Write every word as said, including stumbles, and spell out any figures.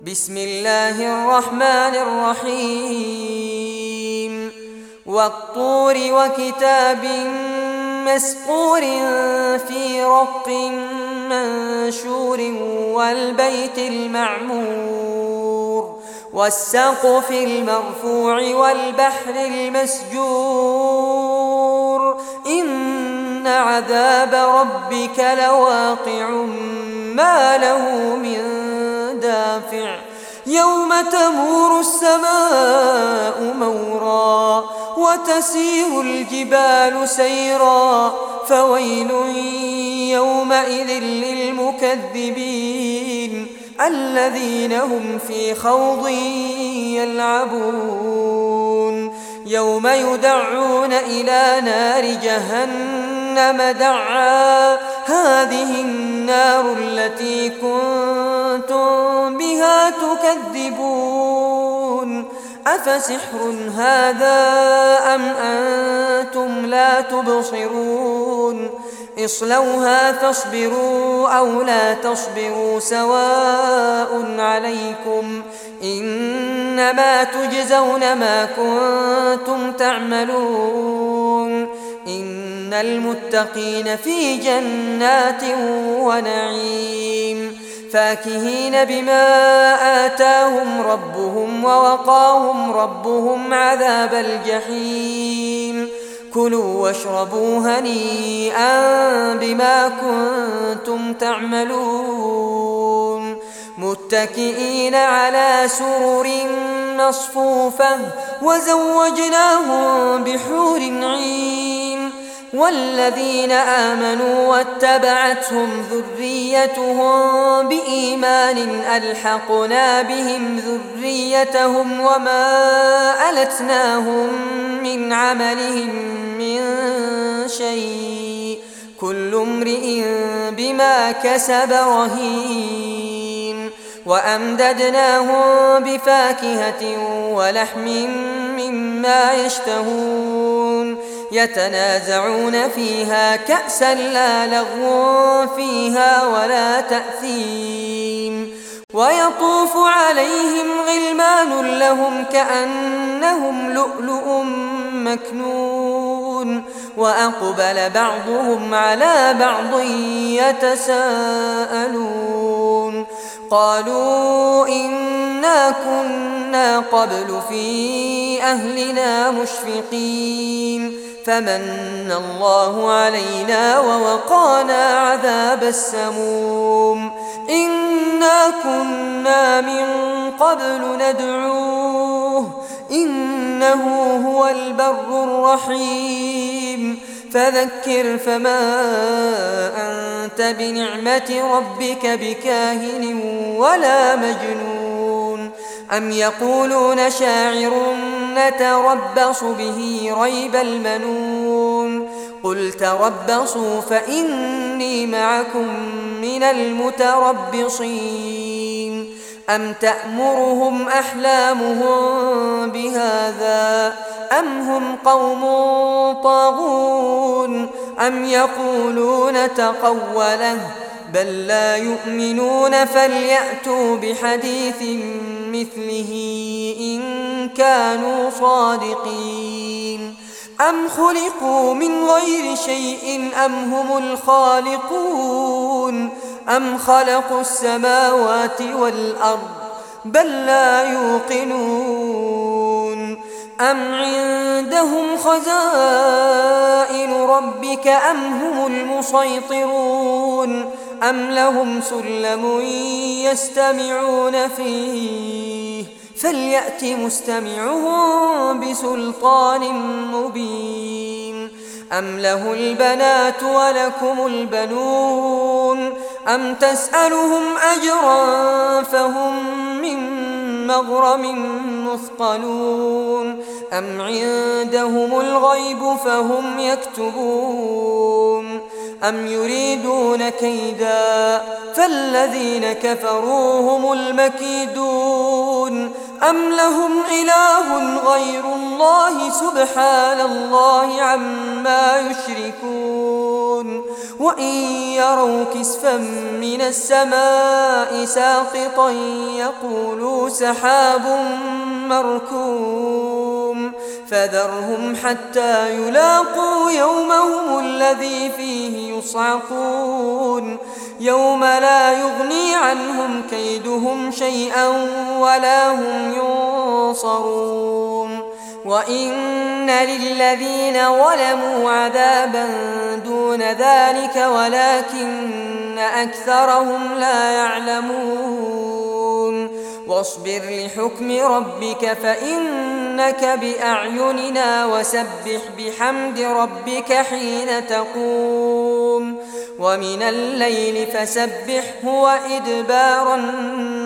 بسم الله الرحمن الرحيم والطور وكتاب مسطور في رق منشور والبيت المعمور والسقف المرفوع والبحر المسجور إن عذاب ربك لواقع ما له من دافع يوم تمور السماء مورا وتسير الجبال سيرا فويل يومئذ للمكذبين الذين هم في خوض يلعبون يوم يدعون إلى نار جهنم دعا هذه النار التي كنتم بها تكذبون أفسحر هذا أم أنتم لا تبصرون اصلوها فاصبروا أو لا تصبروا سواء عليكم إنما تجزون ما كنتم تعملون إن المتقين في جنات ونعيم فاكهين بما آتاهم ربهم ووقاهم ربهم عذاب الجحيم كلوا واشربوا هنيئا بما كنتم تعملون متكئين على سرر مصفوفة وزوجناهم بحور عين والذين آمنوا واتبعتهم ذريتهم بإيمان ألحقنا بهم ذريتهم وما ألتناهم من عملهم من شيء كل امرئ بما كسب رهين وأمددناهم بفاكهة ولحم مما يشتهون يتنازعون فيها كأسا لا لغو فيها ولا تأثيم ويطوف عليهم غلمان لهم كأنهم لؤلؤ مكنون وأقبل بعضهم على بعض يتساءلون قالوا إنا كنا قبل في أهلنا مشفقين فمن الله علينا ووقانا عذاب السموم إنا كنا من قبل ندعوه إنه هو البر الرحيم فذكر فما أنت بنعمة ربك بكاهن ولا مجنون أم يقولون شاعر نتربص به ريب المنون قل تربصوا فإني معكم من المتربصين أم تأمرهم أحلامهم بهذا أم هم قوم طاغون أم يقولون تقوله بل لا يؤمنون فليأتوا بحديث مثله إن كانوا صادقين أم خلقوا من غير شيء أم هم الخالقون أم خلقوا السماوات والأرض بل لا يوقنون أم عندهم خزائن ربك أم هم المسيطرون أم لهم سلم يستمعون فيه فليأت مستمعهم بسلطان مبين أم له البنات ولكم البنون أم تسألهم أجرا فهم من مغرم مثقلون أم عندهم الغيب فهم يكتبون أم يريدون كيدا فالذين كفروا هم المكيدون أم لهم إله غير الله سبحان الله عما يشركون وإن يروا كسفا من السماء ساقطا يقولوا سحاب مركوم فذرهم حتى يلاقوا يومهم الذي فيه يصعقون يوم لا يغني عنهم كيدهم شيئا ولا هم ينصرون وإن للذين ظلموا عذابا دون ذلك ولكن أكثرهم لا يعلمون واصبر لحكم ربك فإنك بأعيننا وسبح بحمد ربك حين تقوم ومن الليل فسبحه وإدبار النجوم